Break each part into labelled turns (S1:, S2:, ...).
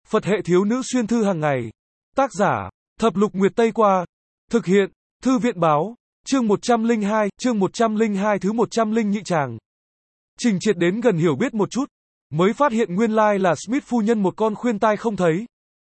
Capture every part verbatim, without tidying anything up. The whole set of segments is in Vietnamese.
S1: Phật hệ thiếu nữ xuyên thư hàng ngày. Tác giả, Thập Lục Nguyệt Tây Qua. Thực hiện, Thư viện Báo. Chương một trăm lẻ hai, chương một trăm lẻ hai thứ một trăm lẻ nhị tràng. Trình Triệt đến gần hiểu biết một chút, mới phát hiện nguyên lai là Smith phu nhân một con khuyên tai không thấy.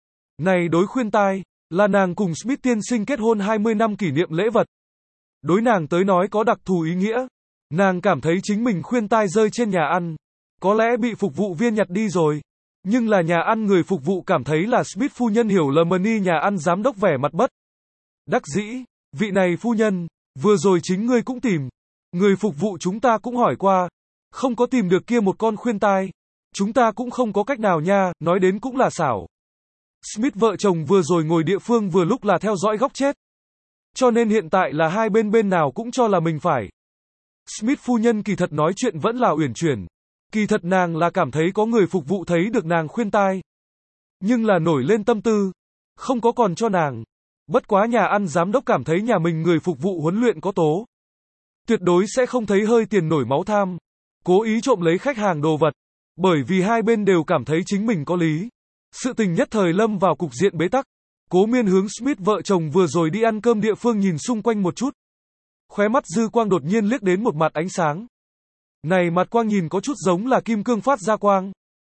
S1: Này đối khuyên tai, là nàng cùng Smith tiên sinh kết hôn hai mươi năm kỷ niệm lễ vật. Đối nàng tới nói có đặc thù ý nghĩa. Nàng cảm thấy chính mình khuyên tai rơi trên nhà ăn, có lẽ bị phục vụ viên nhặt đi rồi. Nhưng là nhà ăn người phục vụ cảm thấy là Smith phu nhân hiểu lầm mani nhà ăn giám đốc vẻ mặt bất đắc dĩ. Vị này phu nhân, vừa rồi chính ngươi cũng tìm. Người phục vụ chúng ta cũng hỏi qua, không có tìm được kia một con khuyên tai. Chúng ta cũng không có cách nào nha, nói đến cũng là xảo. Smith vợ chồng vừa rồi ngồi địa phương vừa lúc là theo dõi góc chết. Cho nên hiện tại là hai bên bên nào cũng cho là mình phải. Smith phu nhân kỳ thật nói chuyện vẫn là uyển chuyển. Kỳ thật nàng là cảm thấy có người phục vụ thấy được nàng khuyên tai. Nhưng là nổi lên tâm tư, không có còn cho nàng. Bất quá nhà ăn giám đốc cảm thấy nhà mình người phục vụ huấn luyện có tố. Tuyệt đối sẽ không thấy hơi tiền nổi máu tham. Cố ý trộm lấy khách hàng đồ vật. Bởi vì hai bên đều cảm thấy chính mình có lý. Sự tình nhất thời lâm vào cục diện bế tắc. Cố Miên hướng Smith vợ chồng vừa rồi đi ăn cơm địa phương nhìn xung quanh một chút. Khóe mắt dư quang đột nhiên liếc đến một mặt ánh sáng. Này mặt quang nhìn có chút giống là kim cương phát ra quang.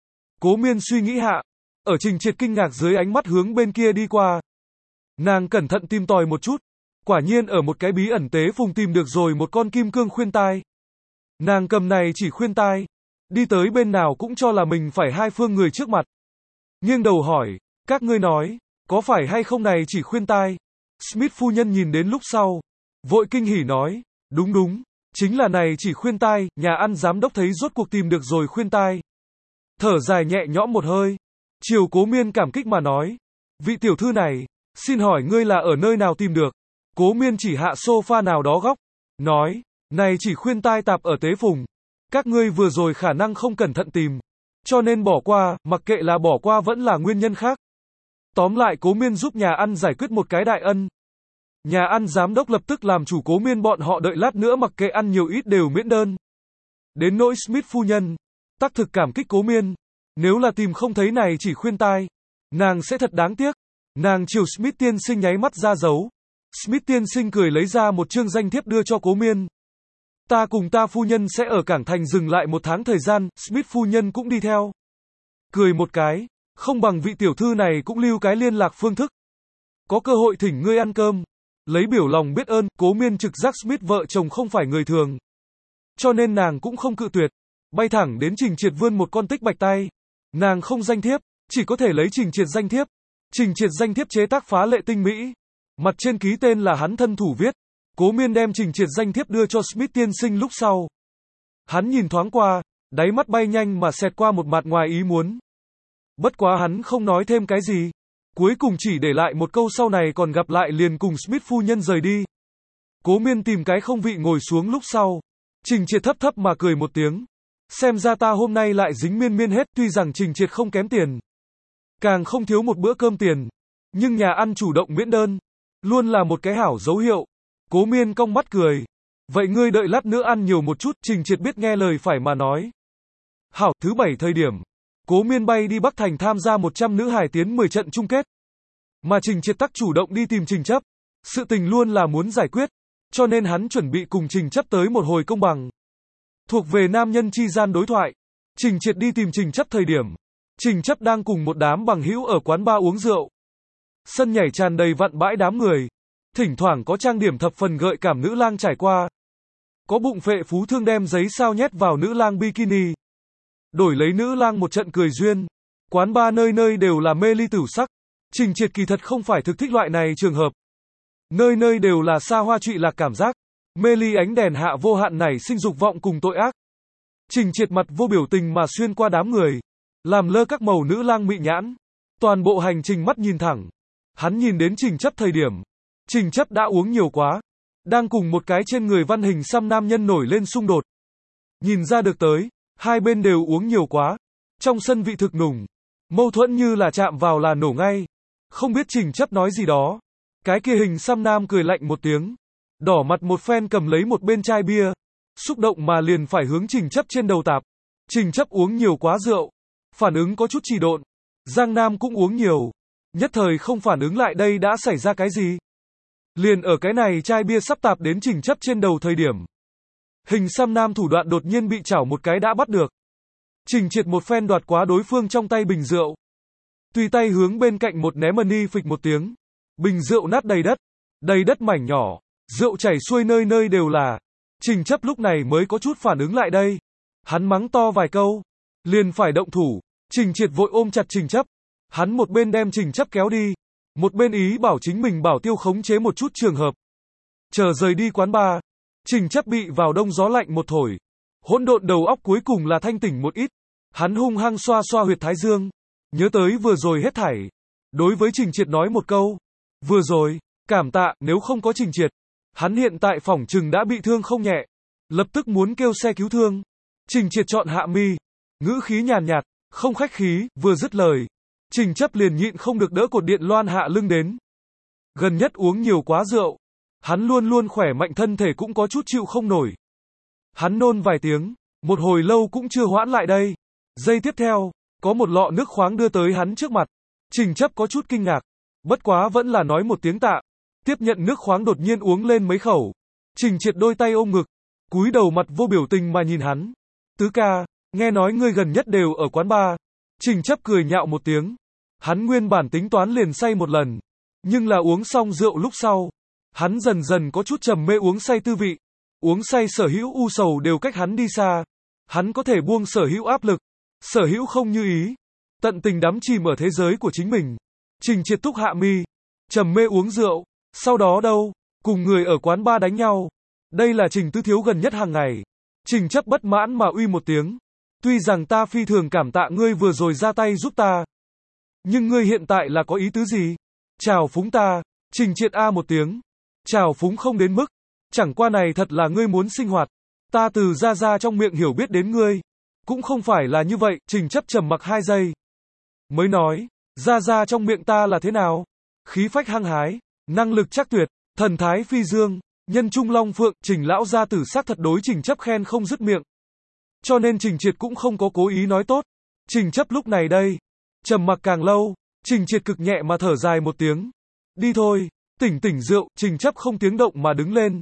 S1: Cố Miên suy nghĩ hạ. Ở Trình Triệt kinh ngạc dưới ánh mắt hướng bên kia đi qua. Nàng cẩn thận tìm tòi một chút. Quả nhiên ở một cái bí ẩn tế phùng tìm được rồi một con kim cương khuyên tai. Nàng cầm này chỉ khuyên tai. Đi tới bên nào cũng cho là mình phải hai phương người trước mặt. Nghiêng đầu hỏi, các ngươi nói, có phải hay không này chỉ khuyên tai? Smith phu nhân nhìn đến lúc sau. Vội kinh hỉ nói, đúng đúng, chính là này chỉ khuyên tai, nhà ăn giám đốc thấy rốt cuộc tìm được rồi khuyên tai. Thở dài nhẹ nhõm một hơi. Chiều Cố Miên cảm kích mà nói, vị tiểu thư này, xin hỏi ngươi là ở nơi nào tìm được? Cố Miên chỉ hạ sofa nào đó góc. Nói, này chỉ khuyên tai tạp ở tế phùng. Các ngươi vừa rồi khả năng không cẩn thận tìm. Cho nên bỏ qua, mặc kệ là bỏ qua vẫn là nguyên nhân khác. Tóm lại Cố Miên giúp nhà ăn giải quyết một cái đại ân. Nhà ăn giám đốc lập tức làm chủ Cố Miên bọn họ đợi lát nữa mặc kệ ăn nhiều ít đều miễn đơn. Đến nỗi Smith phu nhân, tác thực cảm kích Cố Miên. Nếu là tìm không thấy này chỉ khuyên tai, nàng sẽ thật đáng tiếc. Nàng chiều Smith tiên sinh nháy mắt ra dấu. Smith tiên sinh cười lấy ra một chương danh thiếp đưa cho Cố Miên. Ta cùng ta phu nhân sẽ ở Cảng Thành dừng lại một tháng thời gian, Smith phu nhân cũng đi theo. Cười một cái, không bằng vị tiểu thư này cũng lưu cái liên lạc phương thức. Có cơ hội thỉnh ngươi ăn cơm. Lấy biểu lòng biết ơn, Cố Miên trực giác Smith vợ chồng không phải người thường. Cho nên nàng cũng không cự tuyệt. Bay thẳng đến Trình Triệt vươn một con tích bạch tay. Nàng không danh thiếp, chỉ có thể lấy Trình Triệt danh thiếp. Trình Triệt danh thiếp chế tác phá lệ tinh mỹ. Mặt trên ký tên là hắn thân thủ viết. Cố Miên đem Trình Triệt danh thiếp đưa cho Smith tiên sinh lúc sau. Hắn nhìn thoáng qua, đáy mắt bay nhanh mà xẹt qua một mặt ngoài ý muốn. Bất quá hắn không nói thêm cái gì. Cuối cùng chỉ để lại một câu sau này còn gặp lại liền cùng Smith phu nhân rời đi. Cố Miên tìm cái không vị ngồi xuống lúc sau. Trình Triệt thấp thấp mà cười một tiếng. Xem ra ta hôm nay lại dính miên miên hết, tuy rằng Trình Triệt không kém tiền. Càng không thiếu một bữa cơm tiền. Nhưng nhà ăn chủ động miễn đơn. Luôn là một cái hảo dấu hiệu. Cố Miên cong mắt cười. Vậy ngươi đợi lát nữa ăn nhiều một chút, Trình Triệt biết nghe lời phải mà nói. Hảo, thứ bảy thời điểm. Cố Miên bay đi Bắc Thành tham gia một trăm nữ hài tiến mười trận chung kết. Mà Trình Triệt tắc chủ động đi tìm Trình Chấp. Sự tình luôn là muốn giải quyết. Cho nên hắn chuẩn bị cùng Trình Chấp tới một hồi công bằng. Thuộc về nam nhân chi gian đối thoại. Trình Triệt đi tìm Trình Chấp thời điểm. Trình Chấp đang cùng một đám bằng hữu ở quán bar uống rượu. Sân nhảy tràn đầy vặn bãi đám người. Thỉnh thoảng có trang điểm thập phần gợi cảm nữ lang trải qua. Có bụng phệ phú thương đem giấy sao nhét vào nữ lang bikini. Đổi lấy nữ lang một trận cười duyên. Quán bar nơi nơi đều là mê ly tửu sắc. Trình Triệt kỳ thật không phải thực thích loại này trường hợp. Nơi nơi đều là xa hoa trụy lạc cảm giác. Mê ly ánh đèn hạ vô hạn nảy sinh dục vọng cùng tội ác. Trình Triệt mặt vô biểu tình mà xuyên qua đám người. Làm lơ các màu nữ lang mị nhãn. Toàn bộ hành trình mắt nhìn thẳng. Hắn nhìn đến Trình Chấp thời điểm. Trình Chấp đã uống nhiều quá. Đang cùng một cái trên người văn hình xăm nam nhân nổi lên xung đột. Nhìn ra được tới. Hai bên đều uống nhiều quá. Trong sân vị thực nùng. Mâu thuẫn như là chạm vào là nổ ngay. Không biết Trình Chấp nói gì đó. Cái kia hình xăm nam cười lạnh một tiếng. Đỏ mặt một phen cầm lấy một bên chai bia. Xúc động mà liền phải hướng Trình Chấp trên đầu tạp. Trình Chấp uống nhiều quá rượu. Phản ứng có chút trì độn. Giang Nam cũng uống nhiều. Nhất thời không phản ứng lại đây đã xảy ra cái gì. Liền ở cái này chai bia sắp tạp đến Trình Chấp trên đầu thời điểm. Hình xăm nam thủ đoạn đột nhiên bị chảo một cái đã bắt được. Trình Triệt một phen đoạt quá đối phương trong tay bình rượu. Tùy tay hướng bên cạnh một ném mani phịch một tiếng. Bình rượu nát đầy đất. Đầy đất mảnh nhỏ. Rượu chảy xuôi nơi nơi đều là. Trình Chấp lúc này mới có chút phản ứng lại đây. Hắn mắng to vài câu. Liền phải động thủ. Trình Triệt vội ôm chặt Trình Chấp. Hắn một bên đem Trình Chấp kéo đi. Một bên ý bảo chính mình bảo tiêu khống chế một chút trường hợp. Chờ rời đi quán bar. Trình Chấp bị vào đông gió lạnh một thổi. Hỗn độn đầu óc cuối cùng là thanh tỉnh một ít. Hắn hung hăng xoa xoa huyệt thái dương. Nhớ tới vừa rồi hết thảy. Đối với Trình Triệt nói một câu. Vừa rồi, cảm tạ, nếu không có Trình Triệt. Hắn hiện tại phỏng chừng đã bị thương không nhẹ. Lập tức muốn kêu xe cứu thương. Trình Triệt chọn hạ mi. Ngữ khí nhàn nhạt, không khách khí, vừa dứt lời. Trình Chấp liền nhịn không được đỡ cột điện loan hạ lưng đến. Gần nhất uống nhiều quá rượu. Hắn luôn luôn khỏe mạnh thân thể cũng có chút chịu không nổi. Hắn nôn vài tiếng, một hồi lâu cũng chưa hoãn lại đây. Giây tiếp theo, có một lọ nước khoáng đưa tới hắn trước mặt. Trình Chấp có chút kinh ngạc. Bất quá vẫn là nói một tiếng tạ. Tiếp nhận nước khoáng đột nhiên uống lên mấy khẩu. Trình Triệt đôi tay ôm ngực. Cúi đầu mặt vô biểu tình mà nhìn hắn. Tứ ca, nghe nói ngươi gần nhất đều ở quán bar. Trình Chấp cười nhạo một tiếng. Hắn nguyên bản tính toán liền say một lần. Nhưng là uống xong rượu lúc sau. Hắn dần dần có chút trầm mê uống say tư vị. Uống say sở hữu u sầu đều cách hắn đi xa. Hắn có thể buông sở hữu áp lực. Sở hữu không như ý. Tận tình đắm chìm ở thế giới của chính mình. Trình Triệt túc hạ mi. Trầm mê uống rượu. Sau đó đâu? Cùng người ở quán bar đánh nhau. Đây là Trình Tư Thiếu gần nhất hàng ngày. Trình Chấp bất mãn mà uy một tiếng. Tuy rằng ta phi thường cảm tạ ngươi vừa rồi ra tay giúp ta. Nhưng ngươi hiện tại là có ý tứ gì? Chào phúng ta. Trình Triệt a một tiếng. Chào phúng không đến mức. Chẳng qua này thật là ngươi muốn sinh hoạt. Ta từ ra ra trong miệng hiểu biết đến ngươi. Cũng không phải là như vậy. Trình Chấp trầm mặc hai giây. Mới nói. Ra ra trong miệng ta là thế nào? Khí phách hăng hái. Năng lực chắc tuyệt. Thần thái phi dương. Nhân trung long phượng. Trình lão gia tử xác thật đối Trình Chấp khen không dứt miệng. Cho nên Trình Triệt cũng không có cố ý nói tốt. Trình Chấp lúc này đây. Trầm mặc càng lâu. Trình Triệt cực nhẹ mà thở dài một tiếng. Đi thôi. Tỉnh tỉnh rượu. Trình Chấp không tiếng động mà đứng lên.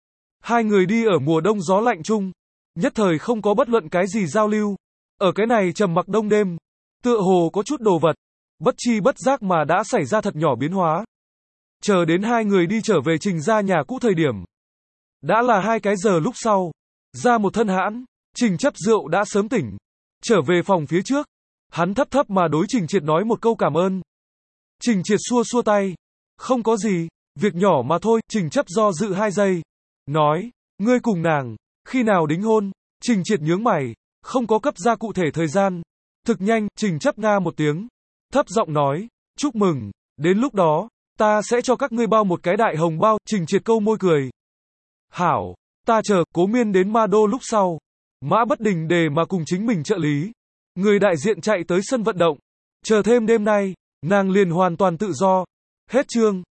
S1: Hai người đi ở mùa đông gió lạnh chung. Nhất thời không có bất luận cái gì giao lưu. Ở cái này trầm mặc đông đêm. Tựa hồ có chút đồ vật. Bất chi bất giác mà đã xảy ra thật nhỏ biến hóa. Chờ đến hai người đi trở về Trình ra nhà cũ thời điểm. Đã là hai cái giờ lúc sau. Ra một thân hãn. Trình Chấp rượu đã sớm tỉnh. Trở về phòng phía trước. Hắn thấp thấp mà đối Trình Triệt nói một câu cảm ơn. Trình Triệt xua xua tay. Không có gì. Việc nhỏ mà thôi. Trình Chấp do dự hai giây. Nói. Ngươi cùng nàng. Khi nào đính hôn? Trình Triệt nhướng mày. Không có cấp ra cụ thể thời gian. Thực nhanh. Trình Chấp nga một tiếng. Thấp giọng nói. Chúc mừng. Đến lúc đó. Ta sẽ cho các ngươi bao một cái đại hồng bao. Trình Triệt câu môi cười. Hảo. Ta chờ. Cố Miên đến Ma Đô lúc sau. Mã Bất Đình để mà cùng chính mình trợ lý. Người đại diện chạy tới sân vận động. Chờ thêm đêm nay. Nàng liền hoàn toàn tự do. Hết chương.